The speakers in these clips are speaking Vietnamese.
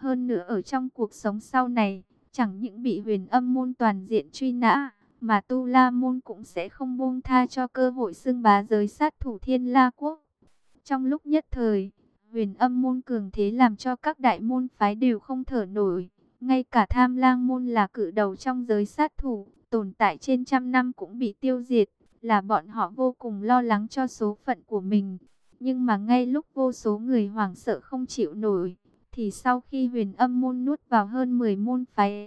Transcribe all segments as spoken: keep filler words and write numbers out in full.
Hơn nữa ở trong cuộc sống sau này, chẳng những bị Huyền Âm môn toàn diện truy nã, mà Tu La môn cũng sẽ không buông tha cho cơ hội xưng bá giới sát thủ Thiên La quốc. Trong lúc nhất thời, Huyền Âm môn cường thế làm cho các đại môn phái đều không thở nổi. Ngay cả Tham Lang môn là cự đầu trong giới sát thủ, tồn tại trên trăm năm cũng bị tiêu diệt, là bọn họ vô cùng lo lắng cho số phận của mình. Nhưng mà ngay lúc vô số người hoảng sợ không chịu nổi, thì sau khi Huyền Âm môn nuốt vào hơn mười môn phái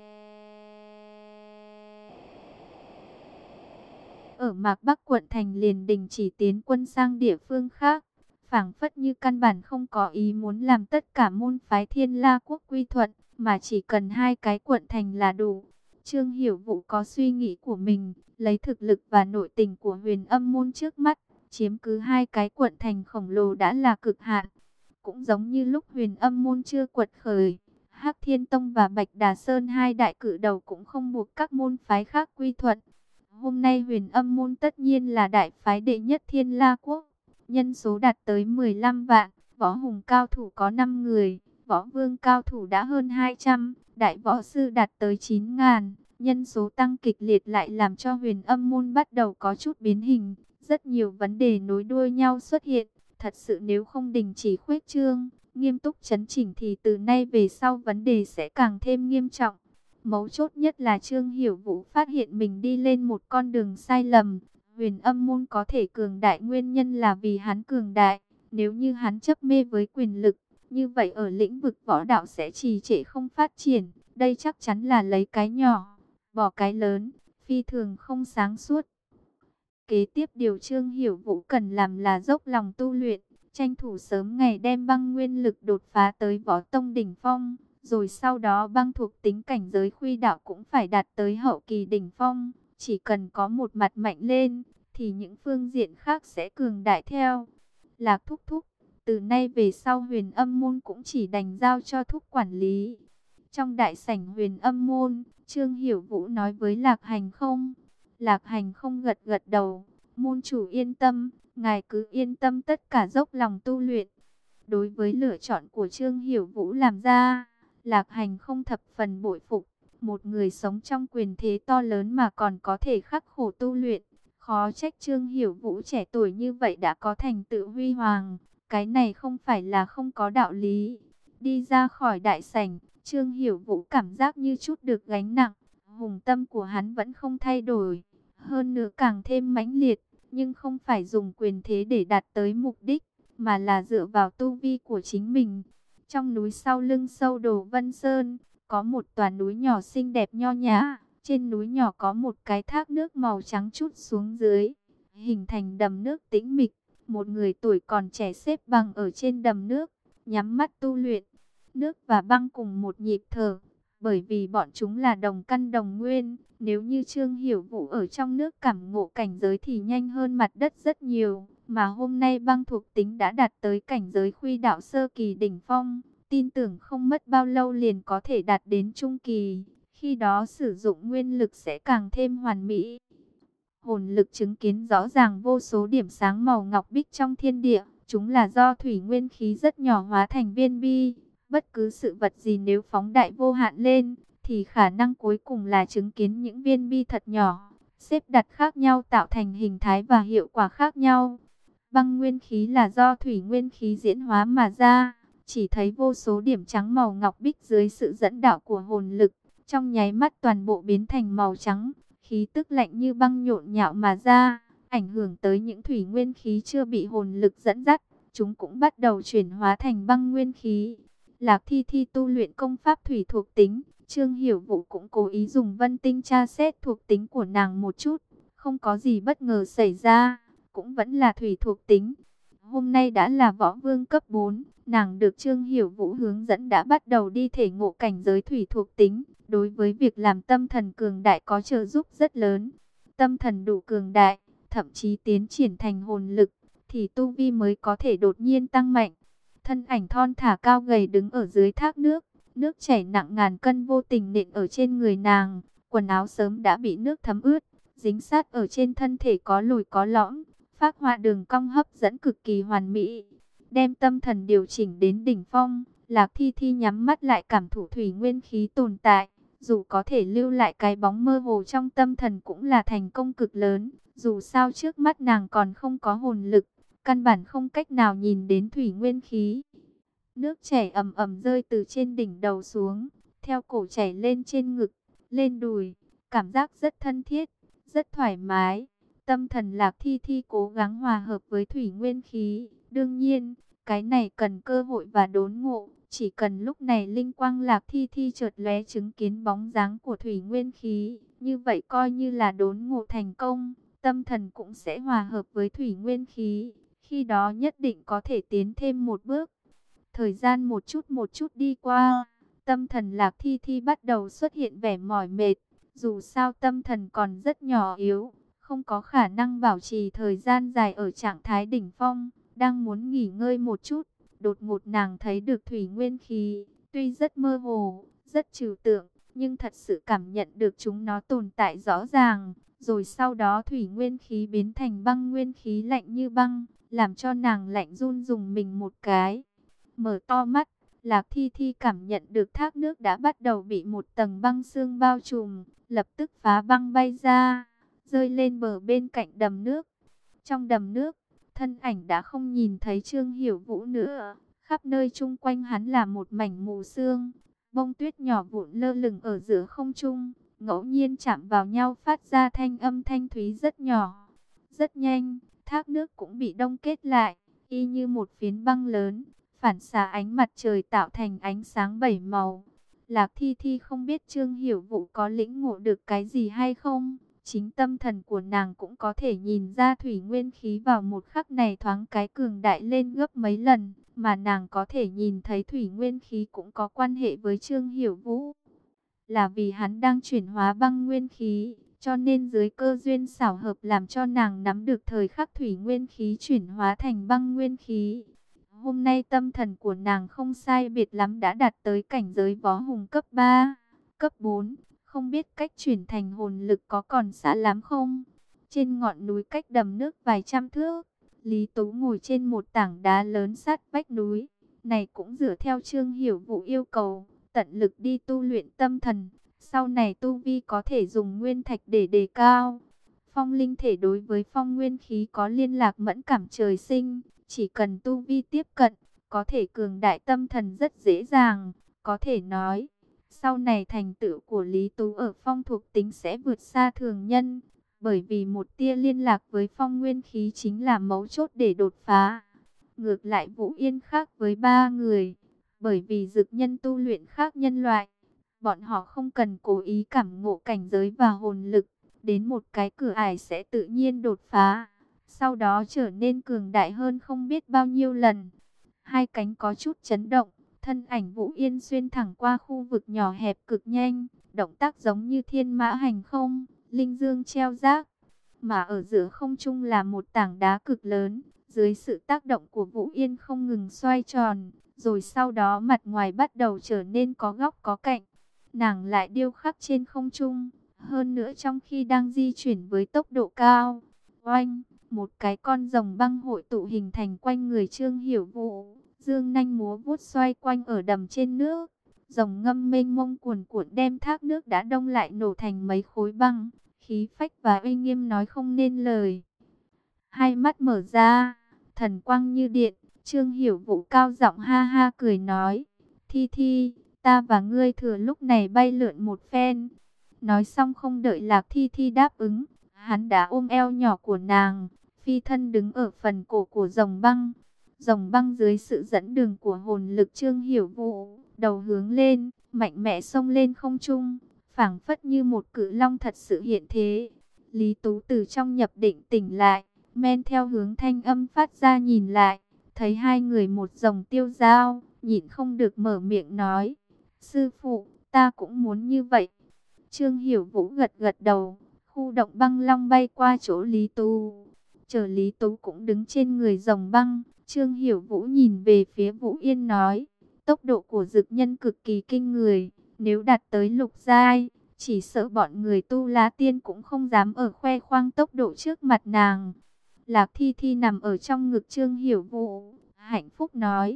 ở Mạc Bắc quận thành, liền đình chỉ tiến quân sang địa phương khác, phảng phất như căn bản không có ý muốn làm tất cả môn phái Thiên La quốc quy thuận, mà chỉ cần hai cái quận thành là đủ. Trương Hiểu Vũ có suy nghĩ của mình, lấy thực lực và nội tình của Huyền Âm môn trước mắt, chiếm cứ hai cái quận thành khổng lồ đã là cực hạn. Cũng giống như lúc Huyền Âm môn chưa quật khởi, Hắc Thiên Tông và Bạch Đà Sơn hai đại cự đầu cũng không buộc các môn phái khác quy thuận. Hôm nay Huyền Âm môn tất nhiên là đại phái đệ nhất Thiên La quốc, nhân số đạt tới mười lăm vạn, võ hùng cao thủ có năm người, võ vương cao thủ đã hơn hai trăm, đại võ sư đạt tới chín ngàn. Nhân số tăng kịch liệt lại làm cho Huyền Âm môn bắt đầu có chút biến hình, rất nhiều vấn đề nối đuôi nhau xuất hiện. Thật sự nếu không đình chỉ khuếch trương, nghiêm túc chấn chỉnh thì từ nay về sau vấn đề sẽ càng thêm nghiêm trọng. Mấu chốt nhất là Trương Hiểu Vũ phát hiện mình đi lên một con đường sai lầm. Huyền Âm môn có thể cường đại nguyên nhân là vì hắn cường đại. Nếu như hắn chấp mê với quyền lực, như vậy ở lĩnh vực võ đạo sẽ trì trệ không phát triển. Đây chắc chắn là lấy cái nhỏ, bỏ cái lớn, phi thường không sáng suốt. Kế tiếp điều Trương Hiểu Vũ cần làm là dốc lòng tu luyện, tranh thủ sớm ngày đem băng nguyên lực đột phá tới võ tông đỉnh phong. Rồi sau đó băng thuộc tính cảnh giới khuy đạo cũng phải đạt tới hậu kỳ đỉnh phong. Chỉ cần có một mặt mạnh lên, thì những phương diện khác sẽ cường đại theo. Lạc Thúc Thúc, từ nay về sau Huyền Âm môn cũng chỉ đành giao cho Thúc quản lý. Trong đại sảnh Huyền Âm môn, Trương Hiểu Vũ nói với Lạc Hành Không. Lạc Hành Không gật gật đầu. Môn chủ yên tâm, ngài cứ yên tâm tất cả dốc lòng tu luyện. Đối với lựa chọn của Trương Hiểu Vũ làm ra, Lạc Hành Không thập phần bội phục. Một người sống trong quyền thế to lớn mà còn có thể khắc khổ tu luyện. Khó trách Trương Hiểu Vũ trẻ tuổi như vậy đã có thành tựu huy hoàng. Cái này không phải là không có đạo lý. Đi ra khỏi đại sảnh, Trương Hiểu Vũ cảm giác như chút được gánh nặng. Hùng tâm của hắn vẫn không thay đổi, hơn nữa càng thêm mãnh liệt. Nhưng không phải dùng quyền thế để đạt tới mục đích, mà là dựa vào tu vi của chính mình. Trong núi sau lưng sâu Đồ Vân Sơn, có một tòa núi nhỏ xinh đẹp nho nhã. Trên núi nhỏ có một cái thác nước màu trắng trút xuống dưới, hình thành đầm nước tĩnh mịch. Một người tuổi còn trẻ xếp bằng ở trên đầm nước, nhắm mắt tu luyện. Nước và băng cùng một nhịp thở, bởi vì bọn chúng là đồng căn đồng nguyên. Nếu như Trương Hiểu Vũ ở trong nước cảm ngộ cảnh giới thì nhanh hơn mặt đất rất nhiều. Mà hôm nay băng thuộc tính đã đạt tới cảnh giới khuy đạo sơ kỳ đỉnh phong. Tin tưởng không mất bao lâu liền có thể đạt đến trung kỳ. Khi đó sử dụng nguyên lực sẽ càng thêm hoàn mỹ. Hồn lực chứng kiến rõ ràng vô số điểm sáng màu ngọc bích trong thiên địa. Chúng là do thủy nguyên khí rất nhỏ hóa thành viên bi. Bất cứ sự vật gì nếu phóng đại vô hạn lên, thì khả năng cuối cùng là chứng kiến những viên bi thật nhỏ, xếp đặt khác nhau tạo thành hình thái và hiệu quả khác nhau. Băng nguyên khí là do thủy nguyên khí diễn hóa mà ra, chỉ thấy vô số điểm trắng màu ngọc bích dưới sự dẫn đạo của hồn lực, trong nháy mắt toàn bộ biến thành màu trắng, khí tức lạnh như băng nhộn nhạo mà ra, ảnh hưởng tới những thủy nguyên khí chưa bị hồn lực dẫn dắt, chúng cũng bắt đầu chuyển hóa thành băng nguyên khí. Lạc Thi Thi tu luyện công pháp thủy thuộc tính, Trương Hiểu Vũ cũng cố ý dùng vân tinh tra xét thuộc tính của nàng một chút, không có gì bất ngờ xảy ra, cũng vẫn là thủy thuộc tính. Hôm nay đã là võ vương cấp bốn, nàng được Trương Hiểu Vũ hướng dẫn đã bắt đầu đi thể ngộ cảnh giới thủy thuộc tính, đối với việc làm tâm thần cường đại có trợ giúp rất lớn. Tâm thần đủ cường đại, thậm chí tiến triển thành hồn lực, thì tu vi mới có thể đột nhiên tăng mạnh. Thân ảnh thon thả cao gầy đứng ở dưới thác nước, nước chảy nặng ngàn cân vô tình nện ở trên người nàng, quần áo sớm đã bị nước thấm ướt, dính sát ở trên thân thể có lồi có lõm, phác họa đường cong hấp dẫn cực kỳ hoàn mỹ. Đem tâm thần điều chỉnh đến đỉnh phong, Lạc Thi Thi nhắm mắt lại cảm thụ thủy nguyên khí tồn tại. Dù có thể lưu lại cái bóng mơ hồ trong tâm thần cũng là thành công cực lớn. Dù sao trước mắt nàng còn không có hồn lực, căn bản không cách nào nhìn đến thủy nguyên khí. Nước chảy ầm ầm rơi từ trên đỉnh đầu xuống, theo cổ chảy lên trên ngực, lên đùi. Cảm giác rất thân thiết, rất thoải mái. Tâm thần Lạc Thi Thi cố gắng hòa hợp với thủy nguyên khí. Đương nhiên, cái này cần cơ hội và đốn ngộ. Chỉ cần lúc này linh quang Lạc Thi Thi chợt lóe chứng kiến bóng dáng của thủy nguyên khí, như vậy coi như là đốn ngộ thành công, tâm thần cũng sẽ hòa hợp với thủy nguyên khí, khi đó nhất định có thể tiến thêm một bước. Thời gian một chút một chút đi qua, tâm thần Lạc Thi Thi bắt đầu xuất hiện vẻ mỏi mệt, dù sao tâm thần còn rất nhỏ yếu, không có khả năng bảo trì thời gian dài ở trạng thái đỉnh phong, đang muốn nghỉ ngơi một chút. Đột ngột nàng thấy được thủy nguyên khí, tuy rất mơ hồ, rất trừu tượng, nhưng thật sự cảm nhận được chúng nó tồn tại rõ ràng. Rồi sau đó thủy nguyên khí biến thành băng nguyên khí lạnh như băng, làm cho nàng lạnh run rùng mình một cái. Mở to mắt, Lạc Thi Thi cảm nhận được thác nước đã bắt đầu bị một tầng băng sương bao trùm, lập tức phá băng bay ra, rơi lên bờ bên cạnh đầm nước. Trong đầm nước, thân ảnh đã không nhìn thấy Trương Hiểu Vũ nữa, khắp nơi chung quanh hắn là một mảnh mù sương, bông tuyết nhỏ vụn lơ lửng ở giữa không trung, ngẫu nhiên chạm vào nhau phát ra thanh âm thanh thúy rất nhỏ. Rất nhanh, thác nước cũng bị đông kết lại, y như một phiến băng lớn, phản xạ ánh mặt trời tạo thành ánh sáng bảy màu. Lạc Thi Thi không biết Trương Hiểu Vũ có lĩnh ngộ được cái gì hay không. Chính tâm thần của nàng cũng có thể nhìn ra thủy nguyên khí vào một khắc này thoáng cái cường đại lên gấp mấy lần, mà nàng có thể nhìn thấy thủy nguyên khí cũng có quan hệ với Trương Hiểu Vũ. Là vì hắn đang chuyển hóa băng nguyên khí, cho nên dưới cơ duyên xảo hợp làm cho nàng nắm được thời khắc thủy nguyên khí chuyển hóa thành băng nguyên khí. Hôm nay tâm thần của nàng không sai biệt lắm đã đạt tới cảnh giới võ hùng cấp ba, cấp bốn. Không biết cách chuyển thành hồn lực có còn xa lắm không? Trên ngọn núi cách đầm nước vài trăm thước, Lý Tú ngồi trên một tảng đá lớn sát vách núi. Này cũng dựa theo Trương Hiểu Vũ yêu cầu, tận lực đi tu luyện tâm thần. Sau này tu vi có thể dùng nguyên thạch để đề cao. Phong linh thể đối với phong nguyên khí có liên lạc mẫn cảm trời sinh. Chỉ cần tu vi tiếp cận, có thể cường đại tâm thần rất dễ dàng. Có thể nói, sau này thành tựu của Lý Tú ở phong thuộc tính sẽ vượt xa thường nhân, bởi vì một tia liên lạc với phong nguyên khí chính là mấu chốt để đột phá. Ngược lại Vũ Yên khác với ba người, bởi vì dực nhân tu luyện khác nhân loại, bọn họ không cần cố ý cảm ngộ cảnh giới và hồn lực, đến một cái cửa ải sẽ tự nhiên đột phá, sau đó trở nên cường đại hơn không biết bao nhiêu lần. Hai cánh có chút chấn động. Thân ảnh Vũ Yên xuyên thẳng qua khu vực nhỏ hẹp cực nhanh, động tác giống như thiên mã hành không, linh dương treo giác. Mà ở giữa không trung là một tảng đá cực lớn, dưới sự tác động của Vũ Yên không ngừng xoay tròn, rồi sau đó mặt ngoài bắt đầu trở nên có góc có cạnh. Nàng lại điêu khắc trên không trung, hơn nữa trong khi đang di chuyển với tốc độ cao. Oanh, một cái con rồng băng hội tụ hình thành quanh người Trương Hiểu Vũ. Dương nanh múa vuốt xoay quanh ở đầm trên nước, rồng ngâm mênh mông cuồn cuộn đem thác nước đã đông lại nổ thành mấy khối băng, khí phách và uy nghiêm nói không nên lời. Hai mắt mở ra, thần quang như điện, Trương Hiểu Vũ cao giọng ha ha cười nói, Thi Thi, ta và ngươi thừa lúc này bay lượn một phen. Nói xong không đợi Lạc Thi Thi đáp ứng, hắn đã ôm eo nhỏ của nàng, phi thân đứng ở phần cổ của rồng băng. Rồng băng dưới sự dẫn đường của hồn lực Trương Hiểu Vũ, đầu hướng lên, mạnh mẽ xông lên không trung, phảng phất như một cự long thật sự hiện thế. Lý Tú từ trong nhập định tỉnh lại, men theo hướng thanh âm phát ra nhìn lại, thấy hai người một rồng tiêu dao, nhịn không được mở miệng nói, sư phụ, ta cũng muốn như vậy. Trương Hiểu Vũ gật gật đầu, khu động băng long bay qua chỗ Lý Tú. Chờ Lý Tú cũng đứng trên người rồng băng, Trương Hiểu Vũ nhìn về phía Vũ Yên nói, tốc độ của dực nhân cực kỳ kinh người, nếu đạt tới lục giai, chỉ sợ bọn người tu lá tiên cũng không dám ở khoe khoang tốc độ trước mặt nàng. Lạc Thi Thi nằm ở trong ngực Trương Hiểu Vũ, hạnh phúc nói,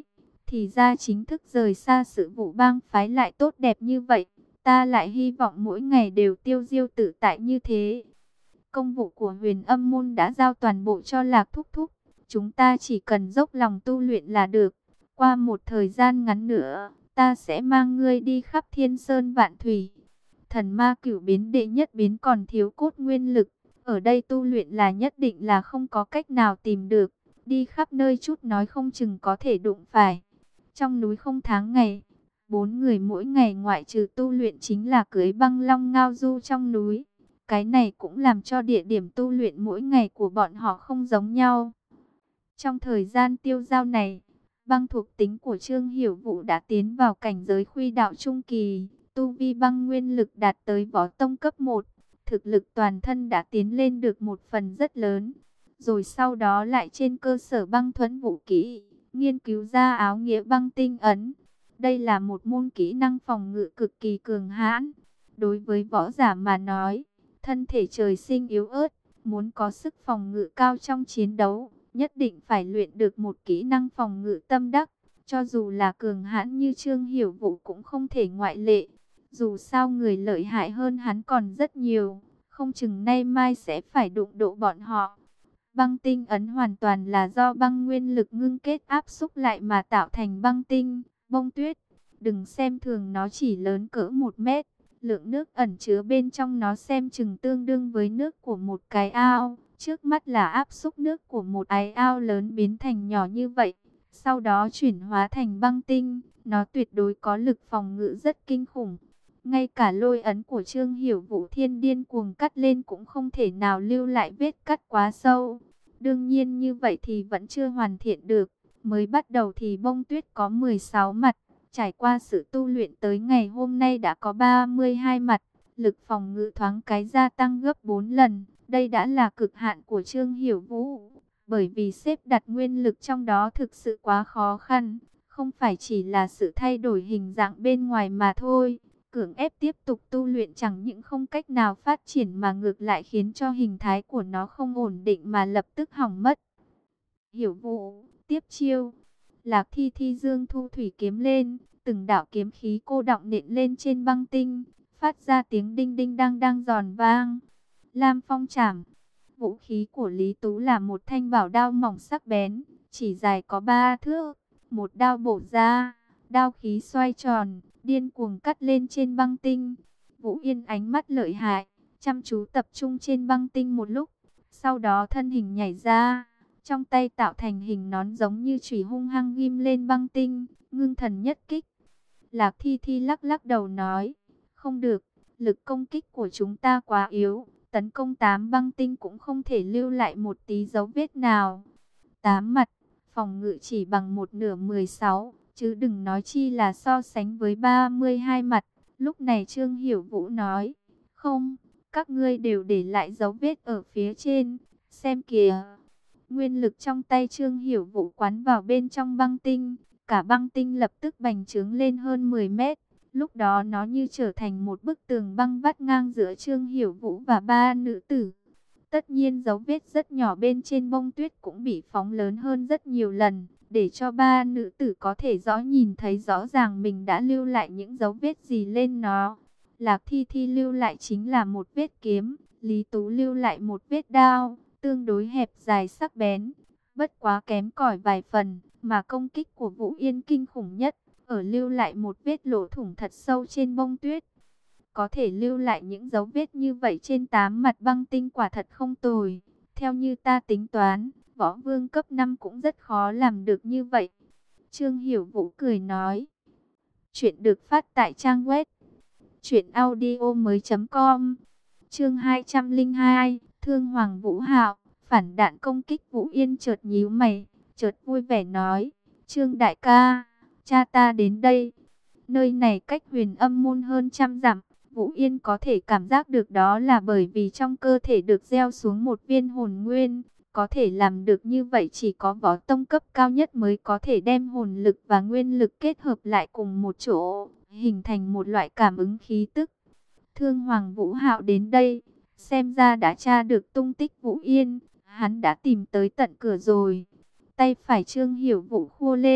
Thì ra chính thức rời xa sự vụ bang phái lại tốt đẹp như vậy. Ta lại hy vọng mỗi ngày đều tiêu diêu tự tại như thế. Công vụ của Huyền Âm môn đã giao toàn bộ cho Lạc Thúc Thúc. Chúng ta chỉ cần dốc lòng tu luyện là được. Qua một thời gian ngắn nữa, ta sẽ mang ngươi đi khắp thiên sơn vạn thủy. Thần ma cửu biến đệ nhất biến còn thiếu cốt nguyên lực. Ở đây tu luyện là nhất định là không có cách nào tìm được. Đi khắp nơi chút nói không chừng có thể đụng phải. Trong núi không tháng ngày, bốn người mỗi ngày ngoại trừ tu luyện chính là cưỡi băng long ngao du trong núi. Cái này cũng làm cho địa điểm tu luyện mỗi ngày của bọn họ không giống nhau. Trong thời gian tiêu giao này, băng thuộc tính của Trương Hiểu Vũ đã tiến vào cảnh giới khuy đạo trung kỳ. Tu vi băng nguyên lực đạt tới võ tông cấp một. Thực lực toàn thân đã tiến lên được một phần rất lớn. Rồi sau đó lại trên cơ sở băng thuẫn vũ kỹ, nghiên cứu ra áo nghĩa băng tinh ấn. Đây là một môn kỹ năng phòng ngự cực kỳ cường hãn. Đối với võ giả mà nói, thân thể trời sinh yếu ớt, muốn có sức phòng ngự cao trong chiến đấu, nhất định phải luyện được một kỹ năng phòng ngự tâm đắc. Cho dù là cường hãn như Trương Hiểu Vũ cũng không thể ngoại lệ. Dù sao người lợi hại hơn hắn còn rất nhiều, không chừng nay mai sẽ phải đụng độ bọn họ. Băng tinh ấn hoàn toàn là do băng nguyên lực ngưng kết áp xúc lại mà tạo thành băng tinh, bông tuyết. Đừng xem thường nó chỉ lớn cỡ một mét, lượng nước ẩn chứa bên trong nó xem chừng tương đương với nước của một cái ao. Trước mắt là áp xúc nước của một ái ao lớn biến thành nhỏ như vậy, sau đó chuyển hóa thành băng tinh. Nó tuyệt đối có lực phòng ngự rất kinh khủng. Ngay cả lôi ấn của Trương Hiểu Vũ thiên điên cuồng cắt lên cũng không thể nào lưu lại vết cắt quá sâu. Đương nhiên như vậy thì vẫn chưa hoàn thiện được. Mới bắt đầu thì bông tuyết có mười sáu mặt. Trải qua sự tu luyện tới ngày hôm nay đã có ba mươi hai mặt. Lực phòng ngự thoáng cái gia tăng gấp bốn lần. Đây đã là cực hạn của Trương Hiểu Vũ. Bởi vì xếp đặt nguyên lực trong đó thực sự quá khó khăn. Không phải chỉ là sự thay đổi hình dạng bên ngoài mà thôi. Cưỡng ép tiếp tục tu luyện chẳng những không cách nào phát triển mà ngược lại khiến cho hình thái của nó không ổn định mà lập tức hỏng mất. Hiểu Vũ, tiếp chiêu. Lạc Thi Thi dương thu thủy kiếm lên, từng đạo kiếm khí cô đọng nện lên trên băng tinh, phát ra tiếng đinh đinh đang đang giòn vang. Lam Phong Trảm. Vũ khí của Lý Tú là một thanh bảo đao mỏng sắc bén, chỉ dài có ba thước, một đao bổ ra, đao khí xoay tròn, điên cuồng cắt lên trên băng tinh. Vũ Yên ánh mắt lợi hại, chăm chú tập trung trên băng tinh một lúc, sau đó thân hình nhảy ra, trong tay tạo thành hình nón giống như chùy hung hăng ghim lên băng tinh, ngưng thần nhất kích. Lạc Thi Thi lắc lắc đầu nói, không được, lực công kích của chúng ta quá yếu, tấn công tám băng tinh cũng không thể lưu lại một tí dấu vết nào. Tám mặt, phòng ngự chỉ bằng một nửa mười sáu, chứ đừng nói chi là so sánh với ba mươi hai mặt. Lúc này Trương Hiểu Vũ nói, không, các ngươi đều để lại dấu vết ở phía trên, xem kìa. Nguyên lực trong tay Trương Hiểu Vũ quán vào bên trong băng tinh, cả băng tinh lập tức bành trướng lên hơn mười mét. Lúc đó nó như trở thành một bức tường băng vắt ngang giữa Trương Hiểu Vũ và ba nữ tử. Tất nhiên dấu vết rất nhỏ bên trên bông tuyết cũng bị phóng lớn hơn rất nhiều lần, để cho ba nữ tử có thể rõ nhìn thấy rõ ràng mình đã lưu lại những dấu vết gì lên nó. Lạc Thi Thi lưu lại chính là một vết kiếm, Lý Tú lưu lại một vết đao, tương đối hẹp dài sắc bén, bất quá kém cỏi vài phần, mà công kích của Vũ Yên kinh khủng nhất, ở lưu lại một vết lỗ thủng thật sâu trên bông tuyết. Có thể lưu lại những dấu vết như vậy trên tám mặt băng tinh quả thật không tồi. Theo như ta tính toán, võ vương cấp năm cũng rất khó làm được như vậy. Trương Hiểu Vũ cười nói. Chuyện được phát tại trang web truyệnaudiomoi chấm com. Chương hai trăm lẻ hai, Thương Hoàng Vũ Hạo, phản đạn công kích. Vũ Yên chợt nhíu mày, chợt vui vẻ nói, Trương đại ca, cha ta đến đây. Nơi này cách Huyền Âm môn hơn trăm dặm. Vũ Yên có thể cảm giác được đó là bởi vì trong cơ thể được gieo xuống một viên hồn nguyên. Có thể làm được như vậy chỉ có võ tông cấp cao nhất mới có thể đem hồn lực và nguyên lực kết hợp lại cùng một chỗ, hình thành một loại cảm ứng khí tức. Thương Hoàng Vũ Hạo đến đây, xem ra đã tra được tung tích Vũ Yên, hắn đã tìm tới tận cửa rồi. Tay phải Trương Hiểu Vũ khua lên,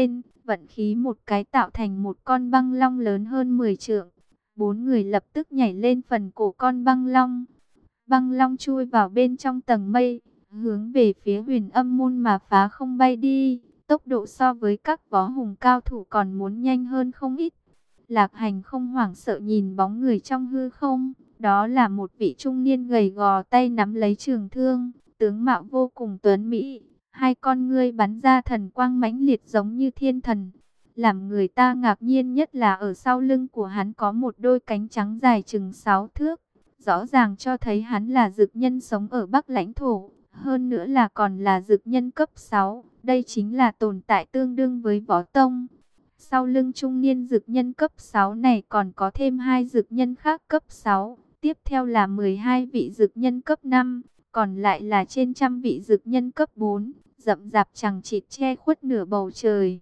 vận khí một cái tạo thành một con băng long lớn hơn mười trượng. Bốn người lập tức nhảy lên phần cổ con băng long. Băng long chui vào bên trong tầng mây, hướng về phía Huyền Âm môn mà phá không bay đi. Tốc độ so với các võ hùng cao thủ còn muốn nhanh hơn không ít. Lạc Hành không hoảng sợ nhìn bóng người trong hư không. Đó là một vị trung niên gầy gò, tay nắm lấy trường thương, tướng mạo vô cùng tuấn mỹ. Hai con ngươi bắn ra thần quang mãnh liệt giống như thiên thần. Làm người ta ngạc nhiên nhất là ở sau lưng của hắn có một đôi cánh trắng dài chừng sáu thước. Rõ ràng cho thấy hắn là dực nhân sống ở Bắc lãnh thổ. Hơn nữa là còn là dực nhân cấp sáu. Đây chính là tồn tại tương đương với võ tông. Sau lưng trung niên dực nhân cấp sáu này còn có thêm hai dực nhân khác cấp sáu. Tiếp theo là mười hai vị dực nhân cấp năm. Còn lại là trên trăm vị dực nhân cấp bốn. Rậm rạp chằng chịt che khuất nửa bầu trời.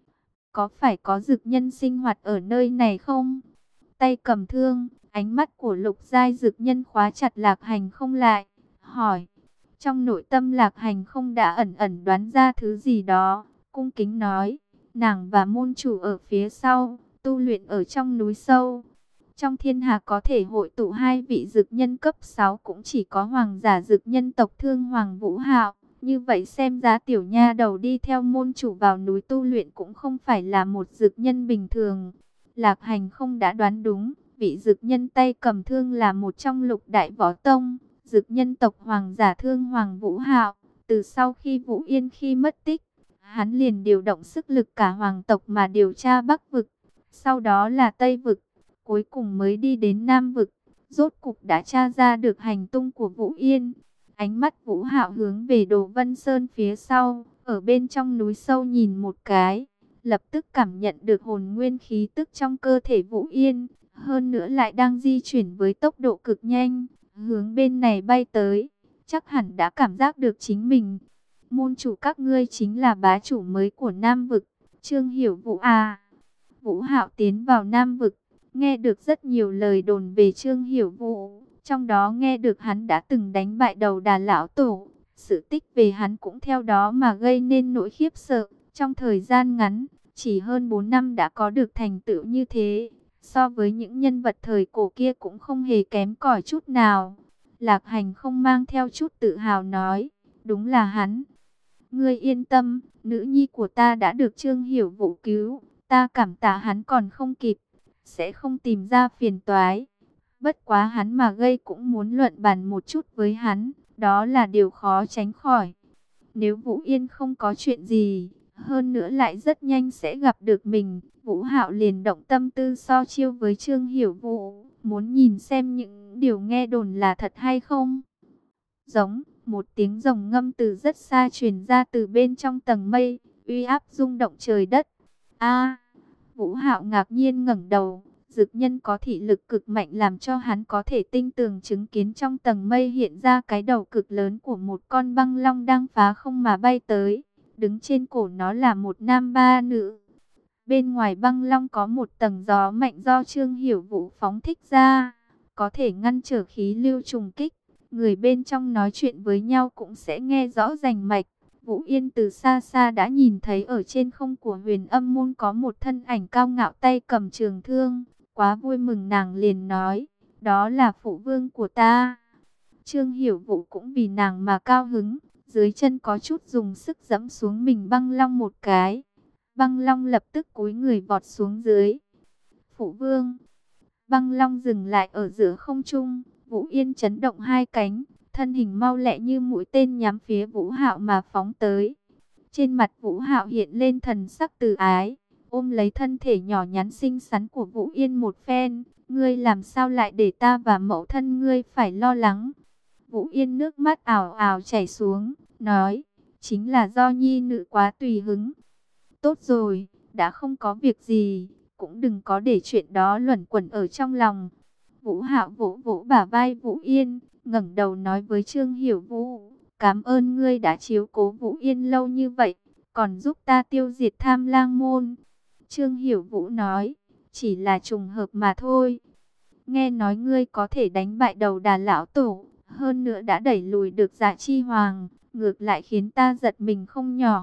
Có phải có dực nhân sinh hoạt ở nơi này không? Tay cầm thương, ánh mắt của lục giai dực nhân khóa chặt Lạc Hành không lại. Hỏi, trong nội tâm Lạc Hành không đã ẩn ẩn đoán ra thứ gì đó. Cung kính nói, nàng và môn chủ ở phía sau, tu luyện ở trong núi sâu. Trong thiên hạ có thể hội tụ hai vị dực nhân cấp sáu cũng chỉ có hoàng giả dực nhân tộc Thương Hoàng Vũ Hạo. Như vậy xem ra tiểu nha đầu đi theo môn chủ vào núi tu luyện cũng không phải là một dực nhân bình thường. Lạc Hành không đã đoán đúng, vị dực nhân tay cầm thương là một trong lục đại võ tông, dực nhân tộc hoàng giả Thương Hoàng Vũ Hạo. Từ sau khi Vũ Yên khi mất tích, hắn liền điều động sức lực cả hoàng tộc mà điều tra Bắc vực, sau đó là Tây vực, cuối cùng mới đi đến Nam vực, rốt cục đã tra ra được hành tung của Vũ Yên. Ánh mắt Vũ Hạo hướng về Đồ Vân Sơn phía sau, ở bên trong núi sâu nhìn một cái, lập tức cảm nhận được hồn nguyên khí tức trong cơ thể Vũ Yên, hơn nữa lại đang di chuyển với tốc độ cực nhanh, hướng bên này bay tới, chắc hẳn đã cảm giác được chính mình. Môn chủ các ngươi chính là bá chủ mới của Nam vực, Trương Hiểu Vũ à? Vũ Hạo tiến vào Nam vực, nghe được rất nhiều lời đồn về Trương Hiểu Vũ. Trong đó nghe được hắn đã từng đánh bại đầu đà lão tổ. Sự tích về hắn cũng theo đó mà gây nên nỗi khiếp sợ. Trong thời gian ngắn, chỉ hơn bốn năm đã có được thành tựu như thế. So với những nhân vật thời cổ kia cũng không hề kém cỏi chút nào. Lạc Hành không mang theo chút tự hào nói, đúng là hắn. Ngươi yên tâm, nữ nhi của ta đã được Trương Hiểu Vũ cứu. Ta cảm tạ hắn còn không kịp, sẽ không tìm ra phiền toái. Bất quá hắn mà gây cũng muốn luận bàn một chút với hắn, đó là điều khó tránh khỏi. Nếu Vũ Yên không có chuyện gì, hơn nữa lại rất nhanh sẽ gặp được mình, Vũ Hạo liền động tâm tư so chiêu với Trương Hiểu Vũ, muốn nhìn xem những điều nghe đồn là thật hay không. Giống, một tiếng rồng ngâm từ rất xa truyền ra từ bên trong tầng mây, uy áp rung động trời đất. A! Vũ Hạo ngạc nhiên ngẩng đầu. Dực nhân có thị lực cực mạnh làm cho hắn có thể tinh tường chứng kiến trong tầng mây hiện ra cái đầu cực lớn của một con băng long đang phá không mà bay tới. Đứng trên cổ nó là một nam ba nữ. Bên ngoài băng long có một tầng gió mạnh do Trương Hiểu Vũ phóng thích ra, có thể ngăn trở khí lưu trùng kích. Người bên trong nói chuyện với nhau cũng sẽ nghe rõ rành mạch. Vũ Yên từ xa xa đã nhìn thấy ở trên không của Huyền Âm môn có một thân ảnh cao ngạo tay cầm trường thương. Quá vui mừng nàng liền nói, đó là phụ vương của ta. Trương Hiểu Vũ cũng vì nàng mà cao hứng, dưới chân có chút dùng sức giẫm xuống mình băng long một cái. Băng long lập tức cúi người vọt xuống dưới. Phụ vương, băng long dừng lại ở giữa không trung, Vũ Yên chấn động hai cánh, thân hình mau lẹ như mũi tên nhắm phía Vũ Hạo mà phóng tới. Trên mặt Vũ Hạo hiện lên thần sắc từ ái, ôm lấy thân thể nhỏ nhắn xinh xắn của Vũ Yên một phen. Ngươi làm sao lại để ta và mẫu thân ngươi phải lo lắng? Vũ Yên nước mắt ào ào chảy xuống, nói, chính là do nhi nữ quá tùy hứng. Tốt rồi, đã không có việc gì, cũng đừng có để chuyện đó luẩn quẩn ở trong lòng. Vũ Hạo vỗ vỗ bả vai Vũ Yên, ngẩng đầu nói với Trương Hiểu Vũ, cảm ơn ngươi đã chiếu cố Vũ Yên lâu như vậy, còn giúp ta tiêu diệt Tham Lang môn. Trương Hiểu Vũ nói, chỉ là trùng hợp mà thôi. Nghe nói ngươi có thể đánh bại đầu đà lão tổ, hơn nữa đã đẩy lùi được Dạ Chi Hoàng, ngược lại khiến ta giật mình không nhỏ.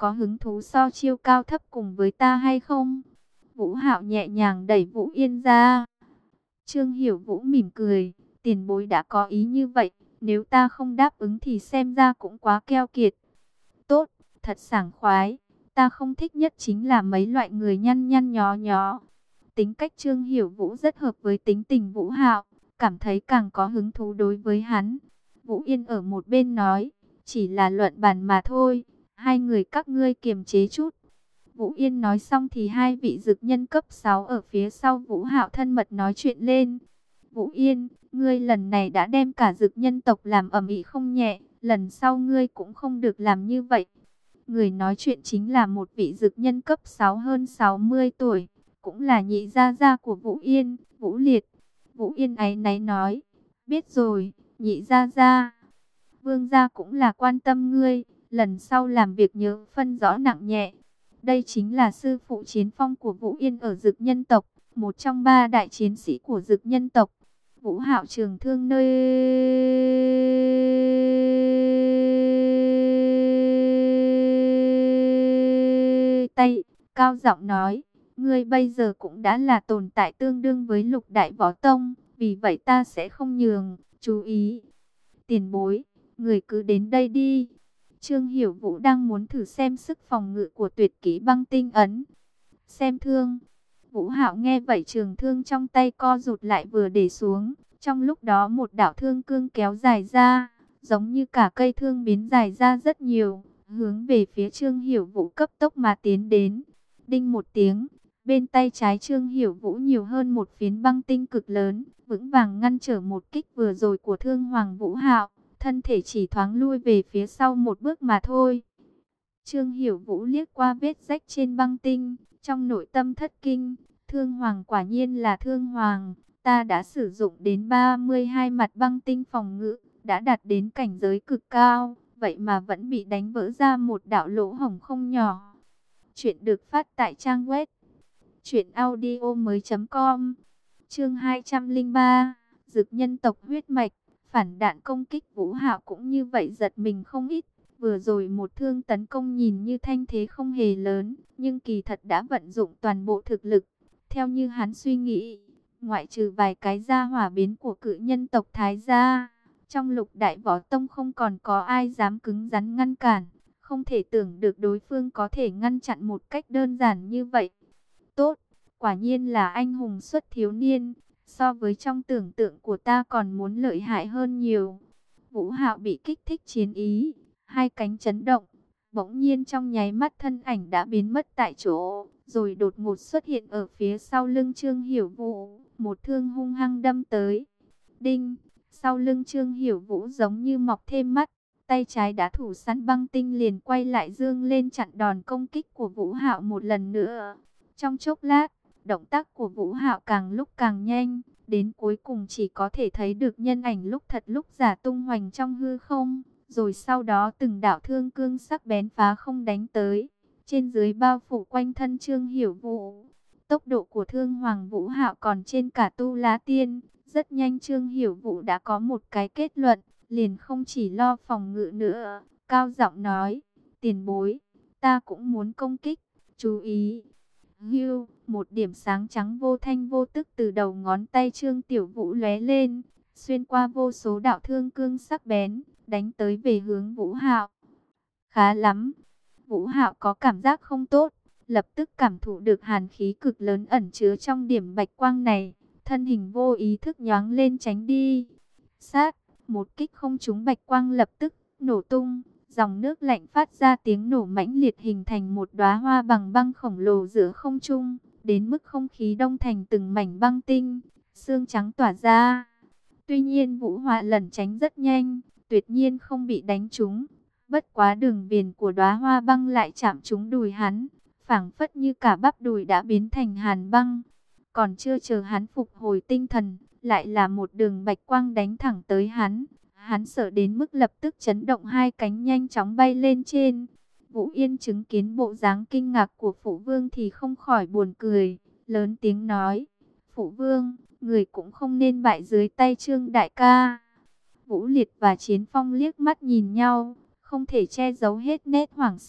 có hứng thú so chiêu cao thấp cùng với ta hay không? Vũ Hạo nhẹ nhàng đẩy Vũ Yên ra. Trương Hiểu Vũ mỉm cười, tiền bối đã có ý như vậy, nếu ta không đáp ứng thì xem ra cũng quá keo kiệt. Tốt, thật sảng khoái, ta không thích nhất chính là mấy loại người nhăn nhăn nhó nhó. Tính cách Trương Hiểu Vũ rất hợp với tính tình Vũ Hạo, cảm thấy càng có hứng thú đối với hắn. Vũ Yên ở một bên nói, chỉ là luận bàn mà thôi, hai người các ngươi kiềm chế chút. Vũ Yên nói xong thì hai vị dực nhân cấp sáu ở phía sau Vũ Hạo thân mật nói chuyện lên. Vũ Yên, ngươi lần này đã đem cả dực nhân tộc làm ầm ĩ không nhẹ, lần sau ngươi cũng không được làm như vậy. Người nói chuyện chính là một vị dực nhân cấp sáu hơn sáu mươi tuổi, cũng là nhị gia gia của Vũ Yên, Vũ Liệt. Vũ Yên áy náy nói, biết rồi, nhị gia gia. Vương gia cũng là quan tâm ngươi, lần sau làm việc nhớ phân rõ nặng nhẹ. Đây chính là sư phụ Chiến Phong của Vũ Yên ở dực nhân tộc, một trong ba đại chiến sĩ của dực nhân tộc. Vũ Hạo trường thương nơi tay, cao giọng nói, ngươi bây giờ cũng đã là tồn tại tương đương với lục đại võ tông, vì vậy ta sẽ không nhường, chú ý. Tiền bối, người cứ đến đây đi. Trương Hiểu Vũ đang muốn thử xem sức phòng ngự của tuyệt kỹ băng tinh ấn. Xem thương. Vũ Hạo nghe vậy trường thương trong tay co rụt lại vừa để xuống. Trong lúc đó một đạo thương cương kéo dài ra, giống như cả cây thương biến dài ra rất nhiều, hướng về phía Trương Hiểu Vũ cấp tốc mà tiến đến. Đinh một tiếng, bên tay trái Trương Hiểu Vũ nhiều hơn một phiến băng tinh cực lớn, vững vàng ngăn trở một kích vừa rồi của Thương Hoàng Vũ Hạo, thân thể chỉ thoáng lui về phía sau một bước mà thôi. Trương Hiểu Vũ liếc qua vết rách trên băng tinh, trong nội tâm thất kinh, Thương Hoàng quả nhiên là Thương Hoàng, ta đã sử dụng đến ba mươi hai mặt băng tinh phòng ngự, đã đạt đến cảnh giới cực cao, vậy mà vẫn bị đánh vỡ ra một đạo lỗ hổng không nhỏ. Chuyện được phát tại trang web truyện audio mới chấm com. Chương hai trăm lẻ ba, Dực nhân tộc huyết mạch, phản đạn công kích. Vũ Hạo cũng như vậy giật mình không ít. Vừa rồi một thương tấn công nhìn như thanh thế không hề lớn, nhưng kỳ thật đã vận dụng toàn bộ thực lực. Theo như hắn suy nghĩ, ngoại trừ vài cái gia hỏa biến của cự nhân tộc Thái gia, trong lục đại võ tông không còn có ai dám cứng rắn ngăn cản. Không thể tưởng được đối phương có thể ngăn chặn một cách đơn giản như vậy. Tốt, quả nhiên là anh hùng xuất thiếu niên, so với trong tưởng tượng của ta còn muốn lợi hại hơn nhiều. Vũ Hạo bị kích thích chiến ý, hai cánh chấn động, bỗng nhiên trong nháy mắt thân ảnh đã biến mất tại chỗ, rồi đột ngột xuất hiện ở phía sau lưng Trương Hiểu Vũ, một thương hung hăng đâm tới. Đinh, sau lưng Trương Hiểu Vũ giống như mọc thêm mắt, tay trái đã thủ sẵn băng tinh liền quay lại dương lên chặn đòn công kích của Vũ Hạo một lần nữa. Trong chốc lát, động tác của Vũ Hạo càng lúc càng nhanh, đến cuối cùng chỉ có thể thấy được nhân ảnh lúc thật lúc giả tung hoành trong hư không, rồi sau đó từng đạo thương cương sắc bén phá không đánh tới, trên dưới bao phủ quanh thân Trương Hiểu Vũ. Tốc độ của Thương Hoàng Vũ Hạo còn trên cả Tu Lá Tiên, rất nhanh Trương Hiểu Vũ đã có một cái kết luận, liền không chỉ lo phòng ngự nữa, cao giọng nói, tiền bối, ta cũng muốn công kích, chú ý. Hưu, một điểm sáng trắng vô thanh vô tức từ đầu ngón tay Trương Tiểu Vũ lóe lên, xuyên qua vô số đạo thương cương sắc bén, đánh tới về hướng Vũ Hạo. Khá lắm. Vũ Hạo có cảm giác không tốt, lập tức cảm thụ được hàn khí cực lớn ẩn chứa trong điểm bạch quang này, thân hình vô ý thức nhoáng lên tránh đi. Sát, một kích không trúng bạch quang lập tức nổ tung. Dòng nước lạnh phát ra tiếng nổ mãnh liệt hình thành một đóa hoa bằng băng khổng lồ giữa không trung, đến mức không khí đông thành từng mảnh băng tinh, xương trắng tỏa ra. Tuy nhiên Vũ Họa lẩn tránh rất nhanh, tuyệt nhiên không bị đánh trúng. Bất quá đường viền của đóa hoa băng lại chạm trúng đùi hắn, phảng phất như cả bắp đùi đã biến thành hàn băng. Còn chưa chờ hắn phục hồi tinh thần, lại là một đường bạch quang đánh thẳng tới hắn. Hắn sợ đến mức lập tức chấn động hai cánh nhanh chóng bay lên trên. Vũ Yên chứng kiến bộ dáng kinh ngạc của Phụ Vương thì không khỏi buồn cười, lớn tiếng nói, Phụ Vương, người cũng không nên bại dưới tay Trương đại ca. Vũ Liệt và Chiến Phong liếc mắt nhìn nhau, không thể che giấu hết nét hoảng sợ,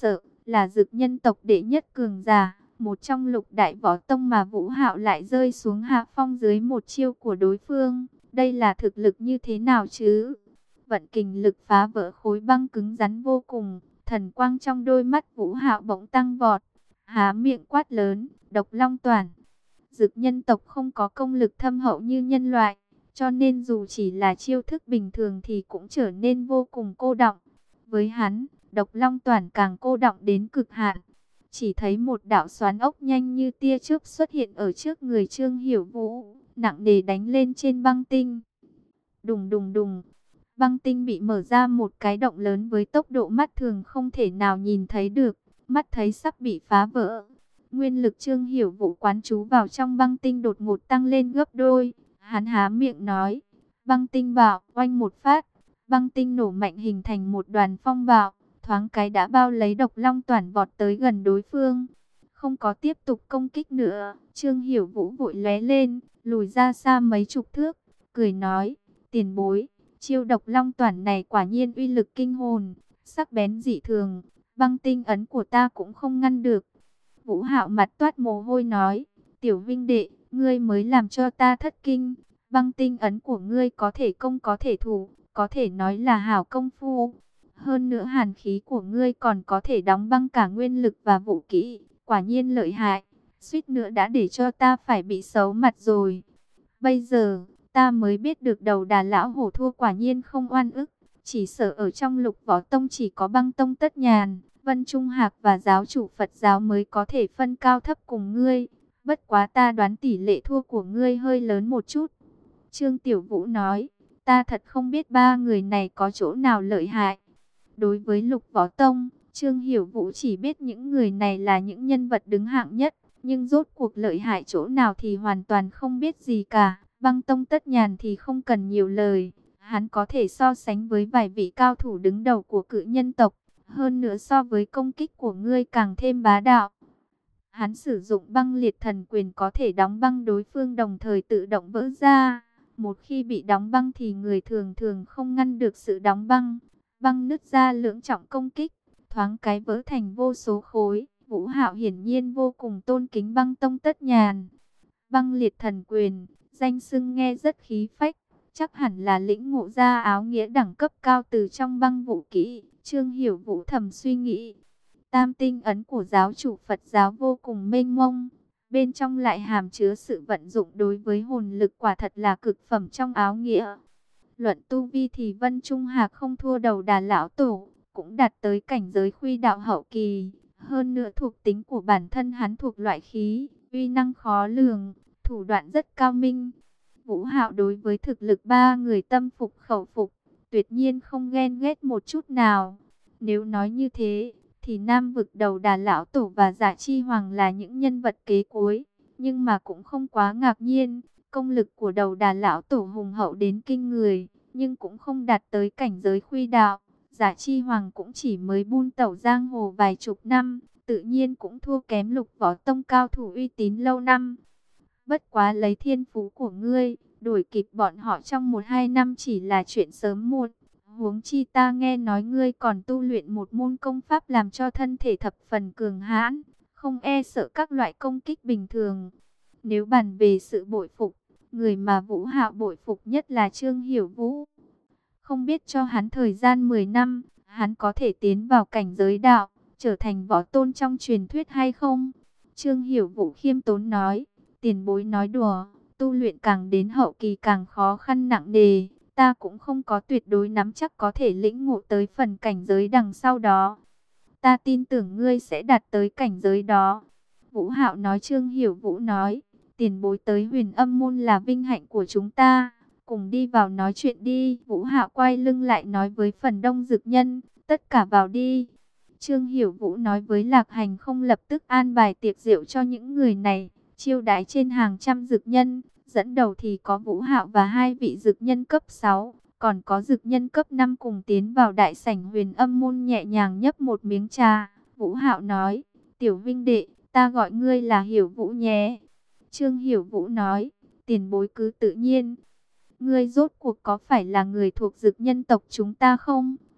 là dực nhân tộc đệ nhất cường giả, một trong lục đại võ tông mà Vũ Hạo lại rơi xuống hạ phong dưới một chiêu của đối phương. Đây là thực lực như thế nào chứ? Vận kình lực phá vỡ khối băng cứng rắn vô cùng, thần quang trong đôi mắt Vũ Hạo bỗng tăng vọt, há miệng quát lớn, độc long toàn. Dực nhân tộc không có công lực thâm hậu như nhân loại, cho nên dù chỉ là chiêu thức bình thường thì cũng trở nên vô cùng cô đọng. Với hắn, độc long toàn càng cô đọng đến cực hạn. Chỉ thấy một đạo xoắn ốc nhanh như tia chớp xuất hiện ở trước người Trương Hiểu Vũ, nặng nề đánh lên trên băng tinh. Đùng đùng đùng, băng tinh bị mở ra một cái động lớn với tốc độ mắt thường không thể nào nhìn thấy được, mắt thấy sắp bị phá vỡ. Nguyên lực Trương Hiểu Vũ quán trú vào trong băng tinh đột ngột tăng lên gấp đôi. Hắn há miệng nói, băng tinh bạo, oanh một phát, băng tinh nổ mạnh hình thành một đoàn phong bạo, thoáng cái đã bao lấy độc long toàn vọt tới gần đối phương. Không có tiếp tục công kích nữa, Trương Hiểu Vũ vội lóe lên, lùi ra xa mấy chục thước, cười nói, tiền bối, chiêu độc long toàn này quả nhiên uy lực kinh hồn, sắc bén dị thường, băng tinh ấn của ta cũng không ngăn được. Vũ Hạo mặt toát mồ hôi nói, tiểu vinh đệ, ngươi mới làm cho ta thất kinh, băng tinh ấn của ngươi có thể công có thể thủ, có thể nói là hảo công phu. Hơn nữa hàn khí của ngươi còn có thể đóng băng cả nguyên lực và vũ kỹ, quả nhiên lợi hại, suýt nữa đã để cho ta phải bị xấu mặt rồi. Bây giờ, ta mới biết được đầu đà lão hổ thua quả nhiên không oan ức, chỉ sợ ở trong lục võ tông chỉ có băng tông Tất Nhàn, Vân Trung Hạc và giáo chủ Phật giáo mới có thể phân cao thấp cùng ngươi. Bất quá ta đoán tỷ lệ thua của ngươi hơi lớn một chút. Trương Tiểu Vũ nói, ta thật không biết ba người này có chỗ nào lợi hại. Đối với lục võ tông, Trương Hiểu Vũ chỉ biết những người này là những nhân vật đứng hạng nhất, nhưng rốt cuộc lợi hại chỗ nào thì hoàn toàn không biết gì cả. Băng tông Tất Nhàn thì không cần nhiều lời, hắn có thể so sánh với vài vị cao thủ đứng đầu của cự nhân tộc. Hơn nữa so với công kích của ngươi càng thêm bá đạo. Hắn sử dụng băng liệt thần quyền có thể đóng băng đối phương đồng thời tự động vỡ ra. Một khi bị đóng băng thì người thường thường không ngăn được sự đóng băng. Băng nứt ra lưỡng trọng công kích, thoáng cái vỡ thành vô số khối. Vũ Hạo hiển nhiên vô cùng tôn kính băng tông Tất Nhàn. Băng liệt thần quyền, danh xưng nghe rất khí phách, chắc hẳn là lĩnh ngộ ra áo nghĩa đẳng cấp cao từ trong băng vũ kỹ. Trương Hiểu Vũ thầm suy nghĩ, tam tinh ấn của giáo chủ Phật giáo vô cùng mênh mông, bên trong lại hàm chứa sự vận dụng đối với hồn lực quả thật là cực phẩm trong áo nghĩa. Luận tu vi thì Vân Trung Hạc không thua đầu đà lão tổ, cũng đạt tới cảnh giới khuy đạo hậu kỳ. Hơn nữa thuộc tính của bản thân hắn thuộc loại khí, uy năng khó lường, thủ đoạn rất cao minh. Vũ Hạo đối với thực lực ba người tâm phục khẩu phục, tuyệt nhiên không ghen ghét một chút nào. Nếu nói như thế, thì Nam vực đầu đà lão tổ và Dạ Chi Hoàng là những nhân vật kế cuối. Nhưng mà cũng không quá ngạc nhiên, công lực của đầu đà lão tổ hùng hậu đến kinh người, nhưng cũng không đạt tới cảnh giới khuy đạo. Dạ Chi Hoàng cũng chỉ mới buôn tẩu giang hồ vài chục năm, tự nhiên cũng thua kém lục võ tông cao thủ uy tín lâu năm. Bất quá lấy thiên phú của ngươi, đuổi kịp bọn họ trong một hai năm chỉ là chuyện sớm muộn. Huống chi ta nghe nói ngươi còn tu luyện một môn công pháp làm cho thân thể thập phần cường hãn, không e sợ các loại công kích bình thường. Nếu bàn về sự bội phục, người mà Vũ Hạo bội phục nhất là Trương Hiểu Vũ. Không biết cho hắn thời gian mười năm, hắn có thể tiến vào cảnh giới đạo, trở thành võ tôn trong truyền thuyết hay không? Trương Hiểu Vũ khiêm tốn nói, tiền bối nói đùa, tu luyện càng đến hậu kỳ càng khó khăn nặng nề. Ta cũng không có tuyệt đối nắm chắc có thể lĩnh ngộ tới phần cảnh giới đằng sau đó. Ta tin tưởng ngươi sẽ đạt tới cảnh giới đó. Vũ Hạo nói. Trương Hiểu Vũ nói, tiền bối tới Huyền Âm môn là vinh hạnh của chúng ta. Cùng đi vào nói chuyện đi. Vũ Hạo quay lưng lại nói với Phần Đông Dực Nhân, tất cả vào đi. Trương Hiểu Vũ nói với Lạc Hành không lập tức an bài tiệc rượu cho những người này, chiêu đãi trên hàng trăm dực nhân. Dẫn đầu thì có Vũ Hạo và hai vị dực nhân cấp sáu, còn có dực nhân cấp năm cùng tiến vào đại sảnh Huyền Âm môn nhẹ nhàng nhấp một miếng trà. Vũ Hạo nói, tiểu vinh đệ, ta gọi ngươi là Hiểu Vũ nhé. Trương Hiểu Vũ nói, tiền bối cứ tự nhiên. Ngươi rốt cuộc có phải là người thuộc dực nhân tộc chúng ta không?